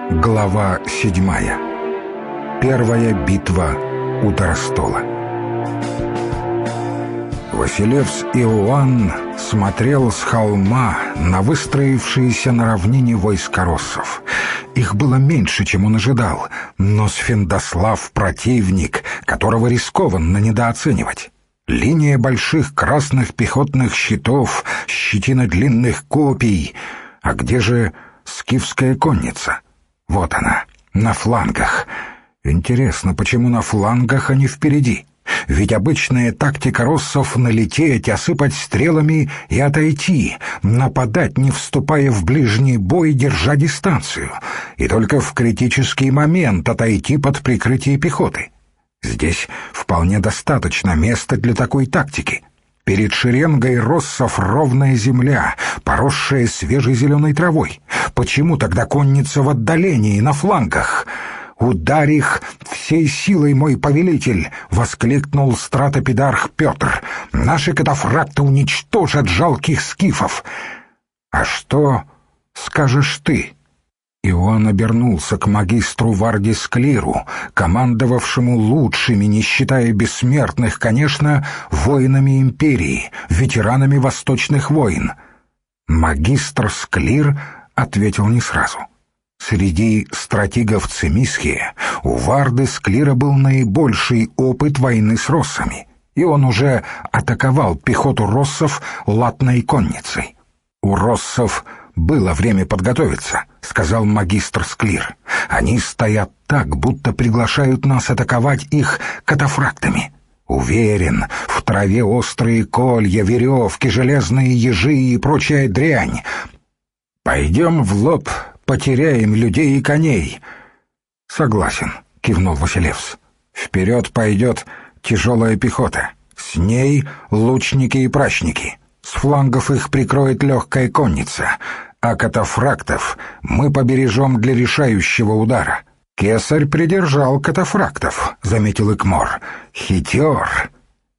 Глава 7. Первая битва у Тарастола. Василевс Иоанн смотрел с холма на выстроившиеся на равнине войска россов. Их было меньше, чем он ожидал, но Сфендослав — противник, которого рискованно недооценивать. Линия больших красных пехотных щитов, щетина длинных копий. А где же скифская конница? Вот она, на флангах. Интересно, почему на флангах, а не впереди? Ведь обычная тактика россов — налететь, осыпать стрелами и отойти, нападать, не вступая в ближний бой, держа дистанцию, и только в критический момент отойти под прикрытие пехоты. Здесь вполне достаточно места для такой тактики. Перед шеренгой россов ровная земля, поросшая свежей зеленой травой. Почему тогда конница в отдалении, на флангах? «Ударь их всей силой, мой повелитель!» — воскликнул стратопедарх Петр. «Наши катафракты уничтожат жалких скифов!» «А что скажешь ты?» Иоанн обернулся к магистру Вардис Клиру, командовавшему лучшими, не считая бессмертных, конечно, воинами империи, ветеранами восточных войн. Магистр Склир ответил не сразу. Среди стратегов Цимисхия у Вардис Клира был наибольший опыт войны с россами, и он уже атаковал пехоту россов латной конницей. «У россов было время подготовиться», — сказал магистр Склир. «Они стоят так, будто приглашают нас атаковать их катафрактами. Уверен, в траве острые колья, веревки, железные ежи и прочая дрянь. Пойдем в лоб, потеряем людей и коней». «Согласен», — кивнул Василевс. «Вперед пойдет тяжелая пехота, с ней лучники и пращники. С флангов их прикроет легкая конница, а катафрактов мы побережем для решающего удара». «Кесарь придержал катафрактов», — заметил Икмор. «Хитер».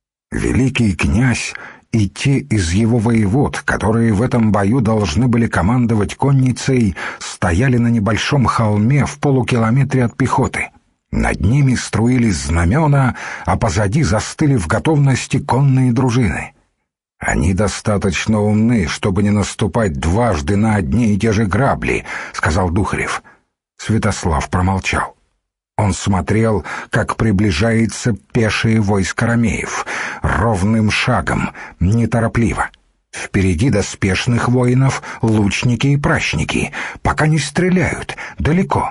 Великий князь и те из его воевод, которые в этом бою должны были командовать конницей, стояли на небольшом холме в полукилометре от пехоты. Над ними струились знамена, а позади застыли в готовности конные дружины. «Они достаточно умны, чтобы не наступать дважды на одни и те же грабли», — сказал Духарев. Святослав промолчал. Он смотрел, как приближается пешее войско ромеев, ровным шагом, неторопливо. Впереди доспешных воинов лучники и пращники, пока не стреляют, далеко.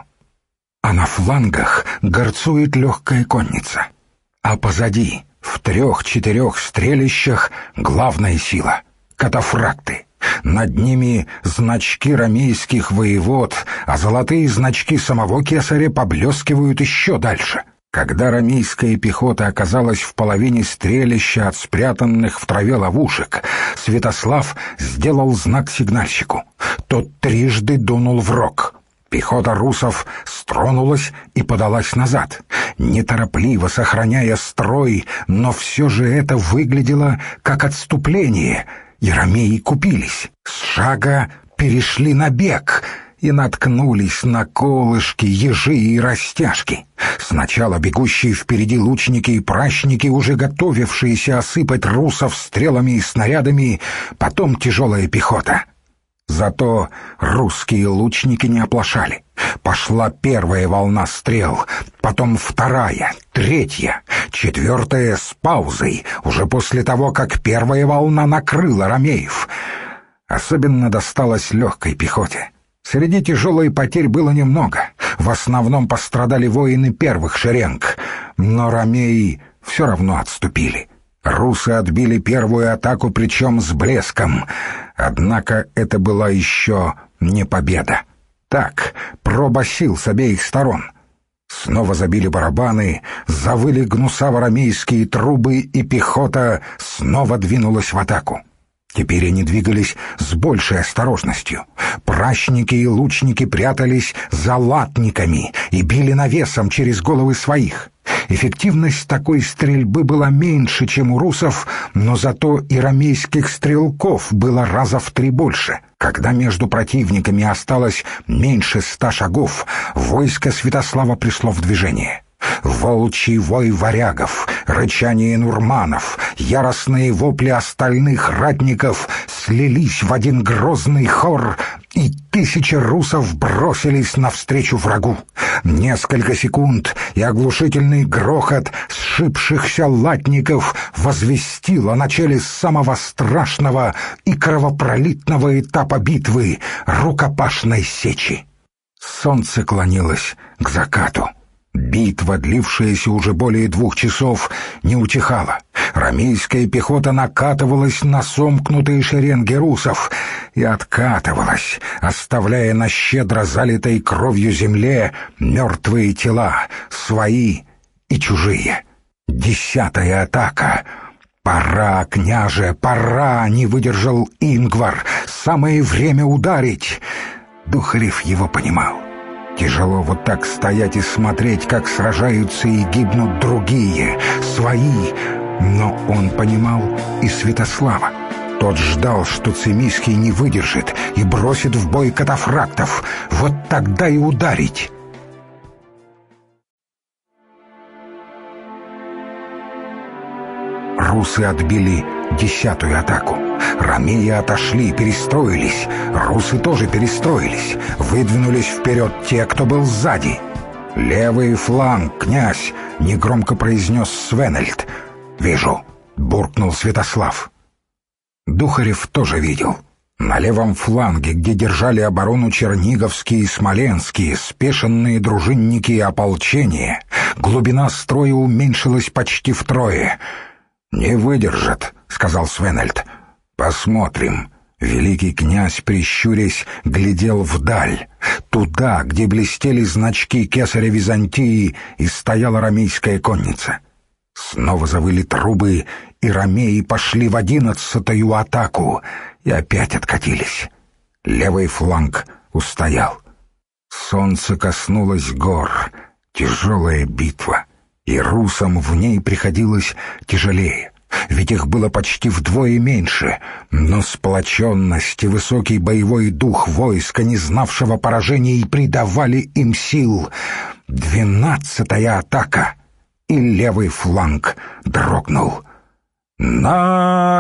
А на флангах горцует легкая конница. А позади, в 3-4 стрелищах, главная сила — катафракты. Над ними значки ромейских воевод, а золотые значки самого кесаря поблескивают еще дальше. Когда ромейская пехота оказалась в половине стрелища от спрятанных в траве ловушек, Святослав сделал знак сигнальщику. Тот трижды дунул в рог. Пехота русов стронулась и подалась назад, неторопливо сохраняя строй, но все же это выглядело как отступление, и ромеи купились. С шага перешли на бег и наткнулись на колышки, ежи и растяжки. Сначала бегущие впереди лучники и пращники, уже готовившиеся осыпать русов стрелами и снарядами, потом тяжелая пехота. Зато русские лучники не оплошали. Пошла первая волна стрел, потом вторая, третья, четвертая с паузой, уже после того, как первая волна накрыла ромеев. Особенно досталось легкой пехоте. Среди тяжелой потерь было немного. В основном пострадали воины первых шеренг, но ромеи все равно отступили. Русы отбили первую атаку, причем с блеском. Однако это была еще не победа. Так, проба сил с обеих сторон. Снова забили барабаны, завыли гнусаво-ромейские трубы, и пехота снова двинулась в атаку. Теперь они двигались с большей осторожностью. Пращники и лучники прятались за латниками и били навесом через головы своих. Эффективность такой стрельбы была меньше, чем у русов, но зато и ромейских стрелков было раза в 3 больше. Когда между противниками осталось меньше 100 шагов, войско Святослава пришло в движение. Волчий вой варягов, рычание нурманов, яростные вопли остальных ратников слились в один грозный хор, и 1000 русов бросились навстречу врагу. Несколько секунд, и оглушительный грохот сшибшихся латников возвестил о начале самого страшного и кровопролитного этапа битвы — рукопашной сечи. Солнце клонилось к закату. Битва, длившаяся уже более 2 часов, не утихала. Ромейская пехота накатывалась на сомкнутые шеренги русов и откатывалась, оставляя на щедро залитой кровью земле мертвые тела, свои и чужие. 10-я атака. «Пора, княже, пора!» — не выдержал Ингвар. «Самое время ударить!» Духарев его понимал. Тяжело вот так стоять и смотреть, как сражаются и гибнут другие, свои. Но он понимал и Святослава. Тот ждал, что Цимиский не выдержит и бросит в бой катафрактов. Вот тогда и ударить. Русы отбили 10-ю атаку. Ромеи отошли, перестроились. Русы тоже перестроились. Выдвинулись вперед те, кто был сзади. «Левый фланг, князь!» — негромко произнес Свенельд. «Вижу», — буркнул Святослав. Духарев тоже видел. На левом фланге, где держали оборону черниговские и смоленские, спешенные дружинники и ополчение, глубина строя уменьшилась почти втрое. «Не выдержат», — сказал Свенельд. «Посмотрим». Великий князь, прищурясь, глядел вдаль, туда, где блестели значки кесаря Византии и стояла ромейская конница. Снова завыли трубы, и ромеи пошли в 11-ю атаку и опять откатились. Левый фланг устоял. Солнце коснулось гор. Тяжелая битва, и русам в ней приходилось тяжелее. Ведь их было почти вдвое меньше, но сплоченность и высокий боевой дух войска, не знавшего поражений, придавали им сил. 12-я атака, и левый фланг дрогнул. «На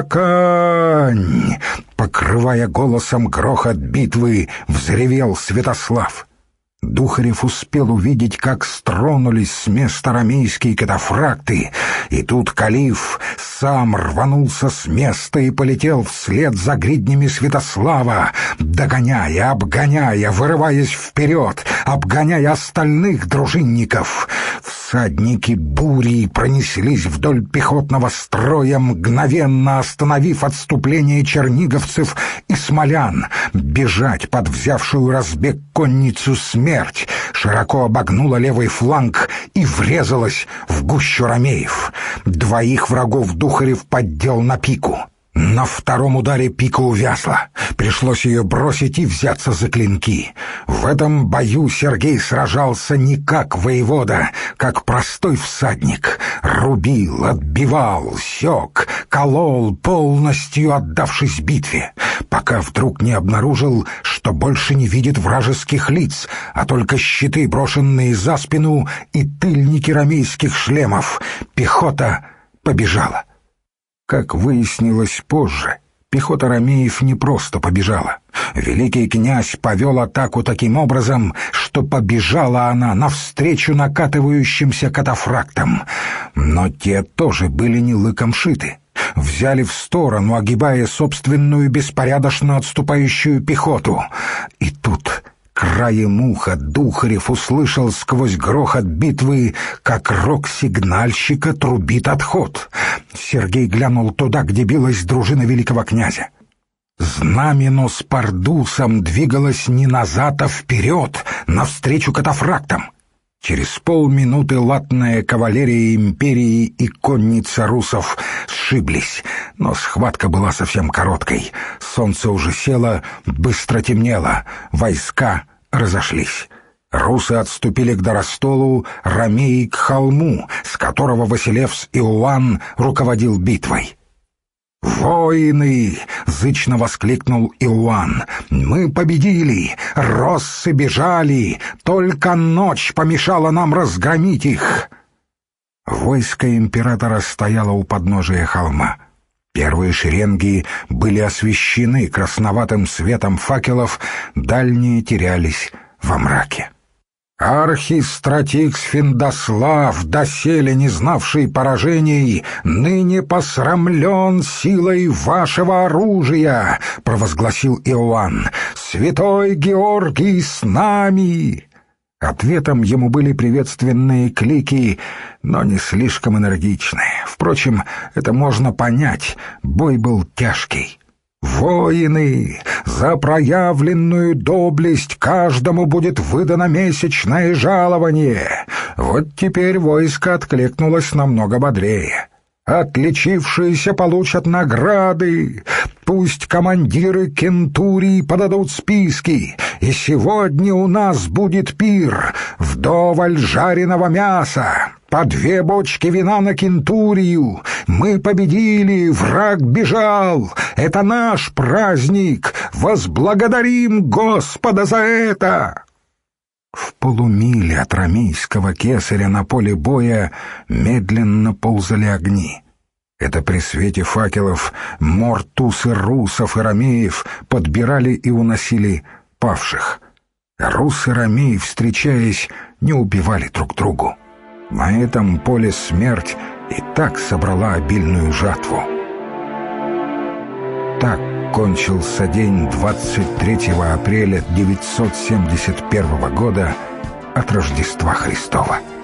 конь!» — покрывая голосом грохот битвы, взревел Святослав. Духарев успел увидеть, как стронулись с места ромейские катафракты, и тут Калиф сам рванулся с места и полетел вслед за гриднями Святослава, догоняя, обгоняя, вырываясь вперед, обгоняя остальных дружинников. Всадники бурей пронеслись вдоль пехотного строя, мгновенно остановив отступление черниговцев и смолян. Бежать под взявшую разбег конницу смерть широко обогнула левый фланг и врезалась в гущу ромеев. 2 врагов Духарев поддел на пику. На втором ударе пика увязла. Пришлось ее бросить и взяться за клинки. В этом бою Сергей сражался не как воевода, как простой всадник. Рубил, отбивал, сёк, колол, полностью отдавшись битве, пока вдруг не обнаружил, что больше не видит вражеских лиц, а только щиты, брошенные за спину, и тыльники ромейских шлемов. Пехота побежала. Как выяснилось позже, пехота ромеев не просто побежала. Великий князь повел атаку таким образом, что побежала она навстречу накатывающимся катафрактам. Но те тоже были не лыком шиты. Взяли в сторону, огибая собственную беспорядочно отступающую пехоту. И тут краем уха Духарев услышал сквозь грохот битвы, как рог сигнальщика трубит отход. Сергей глянул туда, где билась дружина великого князя. Знамено с Пардусом двигалось не назад, а вперед, навстречу катафрактам. Через полминуты латная кавалерия империи и конница русов сшиблись, но схватка была совсем короткой. Солнце уже село, быстро темнело, войска разошлись. Русы отступили к Доростолу, ромеи к холму, с которого Василевс Иоанн руководил битвой. «Воины!» — зычно воскликнул Иоанн. «Мы победили! Россы бежали! Только ночь помешала нам разгромить их!» Войско императора стояло у подножия холма. Первые шеренги были освещены красноватым светом факелов, дальние терялись во мраке. «Архистратик Сфиндаслав, доселе не знавший поражений, ныне посрамлен силой вашего оружия!» — провозгласил Иоанн. «Святой Георгий с нами!» Ответом ему были приветственные клики, но не слишком энергичные. Впрочем, это можно понять, бой был тяжкий. «Воины, за проявленную доблесть каждому будет выдано месячное жалование!» Вот теперь войско откликнулось намного бодрее. «Отличившиеся получат награды! Пусть командиры кентурий подадут списки, и сегодня у нас будет пир, вдоволь жареного мяса, по 2 бочки вина на кентурию. Мы победили, враг бежал, это наш праздник, возблагодарим Господа за это!» В полумиле от ромейского кесаря на поле боя медленно ползали огни. Это при свете факелов мортусы русов и ромеев подбирали и уносили павших. Рус и ромеи, встречаясь, не убивали друг другу. На этом поле смерть и так собрала обильную жатву. Так кончился день 23 апреля 971 года от Рождества Христова.